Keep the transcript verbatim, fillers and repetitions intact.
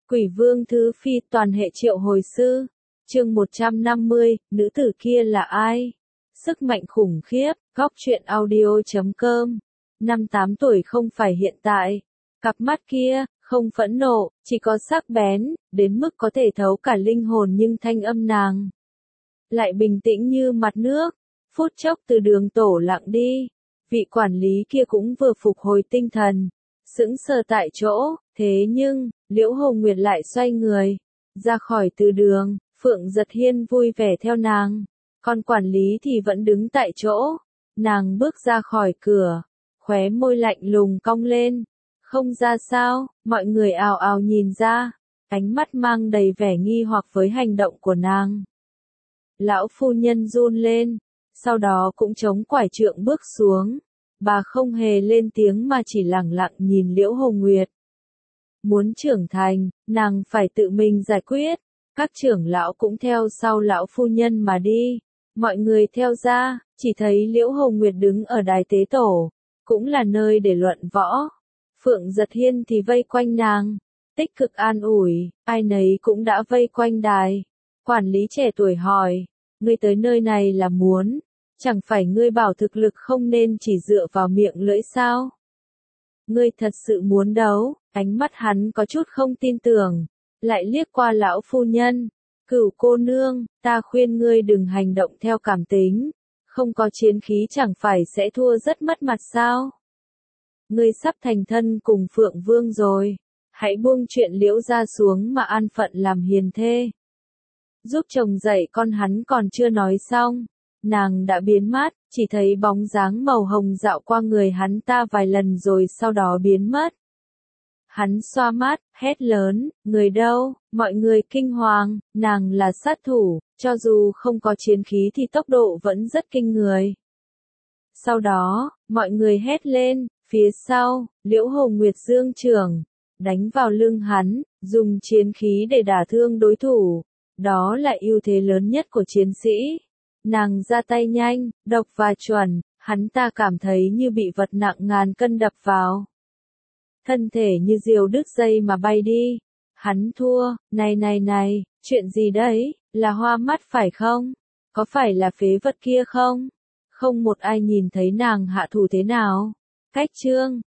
Quỷ Vương Thứ Phi toàn hệ triệu hồi sư. Chương một trăm năm mươi, nữ tử kia là ai? Sức mạnh khủng khiếp, góc truyện audio chấm com. Năm tám tuổi không phải hiện tại. Cặp mắt kia, không phẫn nộ, chỉ có sắc bén, đến mức có thể thấu cả linh hồn, nhưng thanh âm nàng lại bình tĩnh như mặt nước. Phút chốc từ đường tổ lặng đi, vị quản lý kia cũng vừa phục hồi tinh thần, sững sờ tại chỗ. Thế nhưng, Liễu Hồ Nguyệt lại xoay người ra khỏi từ đường. Phượng Giật Hiên vui vẻ theo nàng, còn quản lý thì vẫn đứng tại chỗ. Nàng bước ra khỏi cửa, khóe môi lạnh lùng cong lên. Không ra sao? Mọi người ào ào nhìn ra, ánh mắt mang đầy vẻ nghi hoặc với hành động của nàng. Lão phu nhân run lên, sau đó cũng chống quải trượng bước xuống. Bà không hề lên tiếng mà chỉ lẳng lặng nhìn Liễu Hồ Nguyệt. Muốn trưởng thành, nàng phải tự mình giải quyết. Các trưởng lão cũng theo sau lão phu nhân mà đi. Mọi người theo ra, chỉ thấy Liễu Hồ Nguyệt đứng ở đài tế tổ, cũng là nơi để luận võ. Phượng Giật Hiên thì vây quanh nàng, tích cực an ủi, ai nấy cũng đã vây quanh đài. Quản lý trẻ tuổi hỏi, ngươi tới nơi này là muốn, chẳng phải ngươi bảo thực lực không nên chỉ dựa vào miệng lưỡi sao? Ngươi thật sự muốn đấu? Ánh mắt hắn có chút không tin tưởng, lại liếc qua lão phu nhân. Cửu cô nương, ta khuyên ngươi đừng hành động theo cảm tính, không có chiến khí chẳng phải sẽ thua rất mất mặt sao? Ngươi sắp thành thân cùng Phượng Vương rồi, hãy buông chuyện Liễu gia xuống mà an phận làm hiền thê. Giúp chồng dạy con. Hắn còn chưa nói xong, nàng đã biến mất, chỉ thấy bóng dáng màu hồng dạo qua người hắn ta vài lần rồi sau đó biến mất. Hắn xoa mắt, hét lớn, người đâu? Mọi người kinh hoàng, nàng là sát thủ, cho dù không có chiến khí thì tốc độ vẫn rất kinh người. Sau đó, mọi người hét lên, phía sau, Liễu Hồ Nguyệt dương trưởng, đánh vào lưng hắn, dùng chiến khí để đả thương đối thủ. Đó là ưu thế lớn nhất của chiến sĩ. Nàng ra tay nhanh, độc và chuẩn, hắn ta cảm thấy như bị vật nặng ngàn cân đập vào. Thân thể như diều đứt dây mà bay đi. Hắn thua. Này này này, chuyện gì đấy? Là hoa mắt phải không? Có phải là phế vật kia không? Không một ai nhìn thấy nàng hạ thủ thế nào. Cách chương,